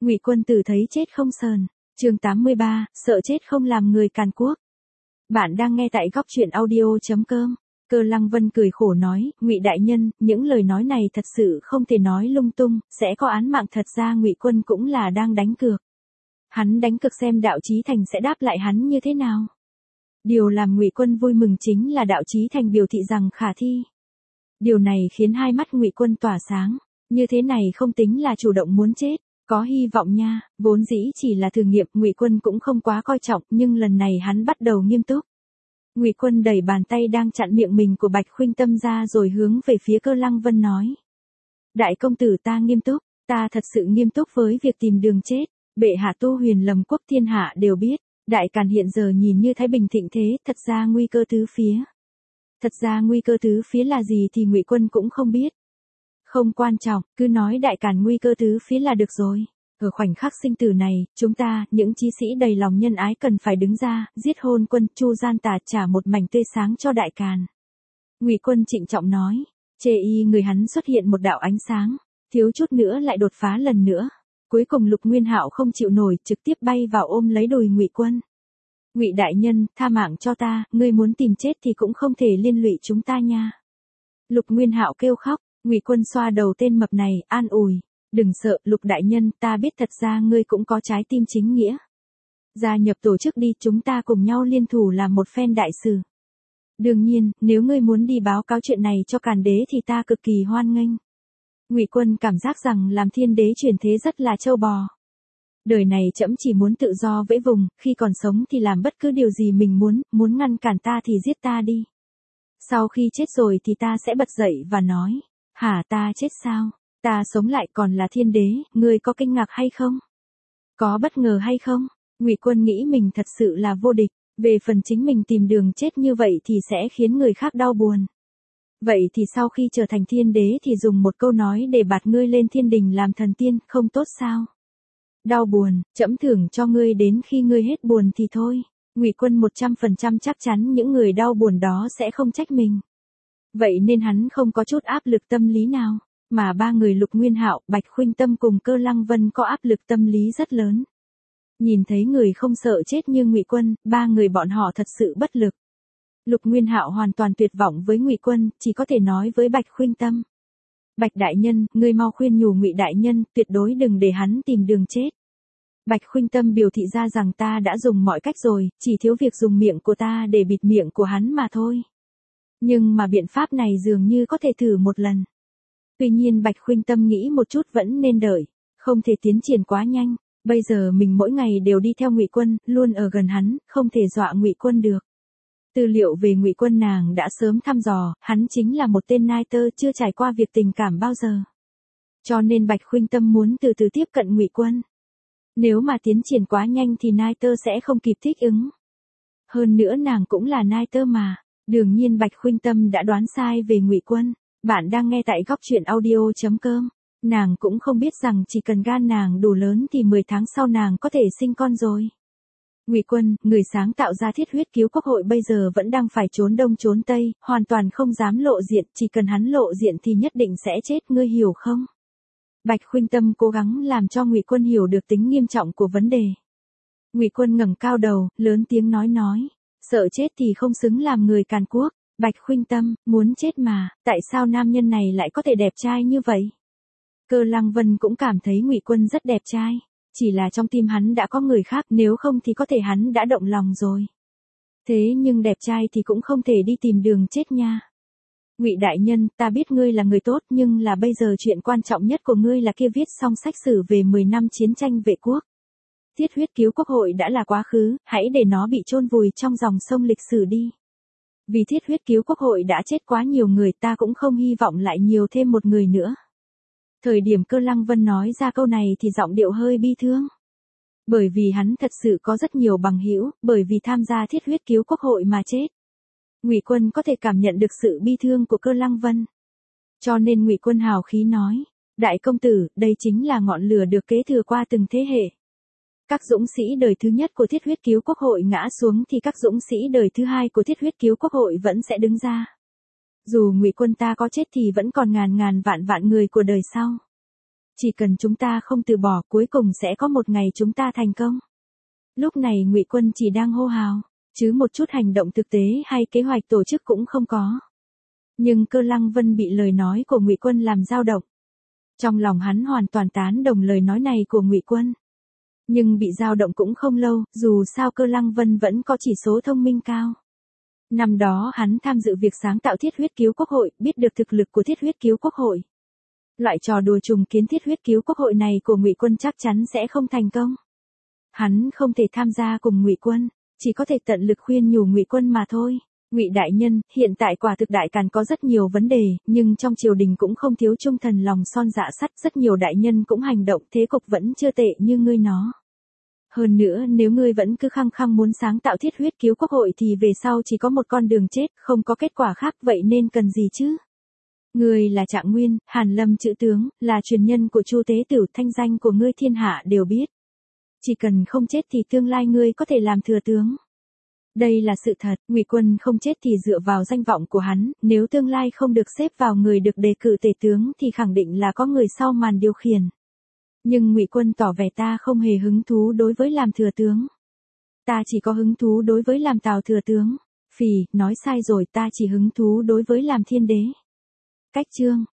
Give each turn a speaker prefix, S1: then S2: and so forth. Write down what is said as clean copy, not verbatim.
S1: Ngụy Quân Tử thấy chết không sờn. Chương 83, sợ chết không làm người càn quốc. Bạn đang nghe tại góc truyện audio.com. Cơ Lăng Vân cười khổ nói, Ngụy đại nhân, những lời nói này thật sự không thể nói lung tung, sẽ có án mạng. Thật ra Ngụy Quân cũng là đang đánh cược. Hắn đánh cược xem Đạo Chí Thành sẽ đáp lại hắn như thế nào. Điều làm Ngụy Quân vui mừng chính là Đạo Chí Thành biểu thị rằng khả thi. Điều này khiến hai mắt Ngụy Quân tỏa sáng, như thế này không tính là chủ động muốn chết. Có hy vọng nha, vốn dĩ chỉ là thử nghiệm, Ngụy Quân cũng không quá coi trọng, nhưng lần này hắn bắt đầu nghiêm túc. Ngụy Quân đẩy bàn tay đang chặn miệng mình của Bạch Khuynh Tâm ra rồi hướng về phía Cơ Lăng Vân nói. Đại công tử, ta nghiêm túc, ta thật sự nghiêm túc với việc tìm đường chết. Bệ hạ tu huyền lầm quốc, thiên hạ đều biết, Đại Càn hiện giờ nhìn như thái bình thịnh thế, thật ra nguy cơ tứ phía. Thật ra nguy cơ tứ phía là gì thì Ngụy Quân cũng không biết. Không quan trọng, cứ nói Đại Càn nguy cơ tứ phía là được rồi. Ở khoảnh khắc sinh tử này, chúng ta, những chí sĩ đầy lòng nhân ái cần phải đứng ra, giết Hôn Quân, Chu gian tà, trả một mảnh tươi sáng cho Đại Càn. Ngụy Quân trịnh trọng nói, chê y người hắn xuất hiện một đạo ánh sáng, thiếu chút nữa lại đột phá lần nữa. Cuối cùng Lục Nguyên Hạo không chịu nổi, trực tiếp bay vào ôm lấy đùi Ngụy Quân. Ngụy đại nhân, tha mạng cho ta, ngươi muốn tìm chết thì cũng không thể liên lụy chúng ta nha. Lục Nguyên Hạo kêu khóc. Ngụy Quân xoa đầu tên mập này, an ủi, đừng sợ, Lục đại nhân, ta biết thật ra ngươi cũng có trái tim chính nghĩa. Gia nhập tổ chức đi, chúng ta cùng nhau liên thủ làm một phen đại sự. Đương nhiên, nếu ngươi muốn đi báo cáo chuyện này cho Càn đế thì ta cực kỳ hoan nghênh. Ngụy Quân cảm giác rằng làm thiên đế chuyển thế rất là trâu bò. Đời này trẫm chỉ muốn tự do vẫy vùng, khi còn sống thì làm bất cứ điều gì mình muốn ngăn cản ta thì giết ta đi. Sau khi chết rồi thì ta sẽ bật dậy và nói. Hả, ta chết sao? Ta sống lại còn là thiên đế, ngươi có kinh ngạc hay không? Có bất ngờ hay không? Ngụy Quân nghĩ mình thật sự là vô địch, về phần chính mình tìm đường chết như vậy thì sẽ khiến người khác đau buồn. Vậy thì sau khi trở thành thiên đế thì dùng một câu nói để bạt ngươi lên thiên đình làm thần tiên, không tốt sao? Đau buồn, trẫm thưởng cho ngươi đến khi ngươi hết buồn thì thôi. Ngụy Quân 100% chắc chắn những người đau buồn đó sẽ không trách mình. Vậy nên hắn không có chút áp lực tâm lý nào, mà ba người Lục Nguyên Hạo, Bạch Khuynh Tâm cùng Cơ Lăng Vân có áp lực tâm lý rất lớn. Nhìn thấy người không sợ chết như Ngụy Quân, ba người bọn họ thật sự bất lực. Lục Nguyên Hạo hoàn toàn tuyệt vọng với Ngụy Quân, chỉ có thể nói với Bạch Khuynh Tâm. Bạch đại nhân, ngươi mau khuyên nhủ Ngụy đại nhân, tuyệt đối đừng để hắn tìm đường chết. Bạch Khuynh Tâm biểu thị ra rằng ta đã dùng mọi cách rồi, chỉ thiếu việc dùng miệng của ta để bịt miệng của hắn mà thôi. Nhưng mà biện pháp này dường như có thể thử một lần. Tuy nhiên Bạch Khuynh Tâm nghĩ một chút vẫn nên đợi, không thể tiến triển quá nhanh. Bây giờ mình mỗi ngày đều đi theo Ngụy Quân, luôn ở gần hắn, không thể dọa Ngụy Quân được. Tư liệu về Ngụy Quân nàng đã sớm thăm dò, hắn chính là một tên nai tơ chưa trải qua việc tình cảm bao giờ. Cho nên Bạch Khuynh Tâm muốn từ từ tiếp cận Ngụy Quân. Nếu mà tiến triển quá nhanh thì nai tơ sẽ không kịp thích ứng. Hơn nữa nàng cũng là nai tơ mà. Đương nhiên Bạch Khuynh Tâm đã đoán sai về Ngụy Quân. Bạn đang nghe tại góc truyện audio.com. Nàng cũng không biết rằng chỉ cần gan nàng đủ lớn thì 10 tháng sau nàng có thể sinh con rồi. Ngụy Quân, người sáng tạo ra Thiết Huyết Cứu Quốc hội bây giờ vẫn đang phải trốn đông trốn tây, hoàn toàn không dám lộ diện, chỉ cần hắn lộ diện thì nhất định sẽ chết, ngươi hiểu không? Bạch Khuynh Tâm cố gắng làm cho Ngụy Quân hiểu được tính nghiêm trọng của vấn đề. Ngụy Quân ngẩng cao đầu, lớn tiếng nói. Sợ chết thì không xứng làm người càn quốc. Bạch Khuynh Tâm, muốn chết mà, tại sao nam nhân này lại có thể đẹp trai như vậy? Cơ Lăng Vân cũng cảm thấy Ngụy Quân rất đẹp trai. Chỉ là trong tim hắn đã có người khác, nếu không thì có thể hắn đã động lòng rồi. Thế nhưng đẹp trai thì cũng không thể đi tìm đường chết nha. Ngụy đại nhân, ta biết ngươi là người tốt nhưng là bây giờ chuyện quan trọng nhất của ngươi là kia viết xong sách sử về 10 năm chiến tranh vệ quốc. Thiết Huyết Cứu Quốc hội đã là quá khứ, hãy để nó bị chôn vùi trong dòng sông lịch sử đi. Vì Thiết Huyết Cứu Quốc hội đã chết quá nhiều người, ta cũng không hy vọng lại nhiều thêm một người nữa. Thời điểm Cơ Lăng Vân nói ra câu này thì giọng điệu hơi bi thương. Bởi vì hắn thật sự có rất nhiều bằng hữu, bởi vì tham gia Thiết Huyết Cứu Quốc hội mà chết. Ngụy Quân có thể cảm nhận được sự bi thương của Cơ Lăng Vân. Cho nên Ngụy Quân hào khí nói, đại công tử, đây chính là ngọn lửa được kế thừa qua từng thế hệ. Các dũng sĩ đời thứ nhất của Thiết Huyết Cứu Quốc hội ngã xuống thì các dũng sĩ đời thứ hai của Thiết Huyết Cứu Quốc hội vẫn sẽ đứng ra. Dù Ngụy Quân ta có chết thì vẫn còn ngàn ngàn vạn vạn người của đời sau. Chỉ cần chúng ta không từ bỏ, cuối cùng sẽ có một ngày chúng ta thành công. Lúc này Ngụy Quân chỉ đang hô hào, chứ một chút hành động thực tế hay kế hoạch tổ chức cũng không có. Nhưng Cơ Lăng Vân bị lời nói của Ngụy Quân làm dao động. Trong lòng hắn hoàn toàn tán đồng lời nói này của Ngụy Quân. Nhưng bị dao động cũng không lâu, dù sao Cơ Lăng Vân vẫn có chỉ số thông minh cao. Năm đó hắn tham dự việc sáng tạo Thiết Huyết Cứu Quốc hội, biết được thực lực của Thiết Huyết Cứu Quốc hội. Loại trò đùa trùng kiến Thiết Huyết Cứu Quốc hội này của Ngụy Quân chắc chắn sẽ không thành công. Hắn không thể tham gia cùng Ngụy Quân, chỉ có thể tận lực khuyên nhủ Ngụy Quân mà thôi. Ngụy đại nhân, hiện tại quả thực Đại Càn có rất nhiều vấn đề, nhưng trong triều đình cũng không thiếu trung thần lòng son dạ sắt, rất nhiều đại nhân cũng hành động, thế cục vẫn chưa tệ như ngươi nó. Hơn nữa nếu ngươi vẫn cứ khăng khăng muốn sáng tạo Thiết Huyết Cứu Quốc hội thì về sau chỉ có một con đường chết, không có kết quả khác, vậy nên cần gì chứ? Ngươi là Trạng Nguyên, Hàn Lâm chữ tướng, là truyền nhân của Chu Tế Tử, thanh danh của ngươi thiên hạ đều biết. Chỉ cần không chết thì tương lai ngươi có thể làm thừa tướng. Đây là sự thật, Ngụy Quân không chết thì dựa vào danh vọng của hắn, nếu tương lai không được xếp vào người được đề cử tể tướng thì khẳng định là có người sau màn điều khiển. Nhưng Ngụy Quân tỏ vẻ ta không hề hứng thú đối với làm thừa tướng. Ta chỉ có hứng thú đối với làm Tào thừa tướng. Phì, nói sai rồi, ta chỉ hứng thú đối với làm thiên đế. Cách chương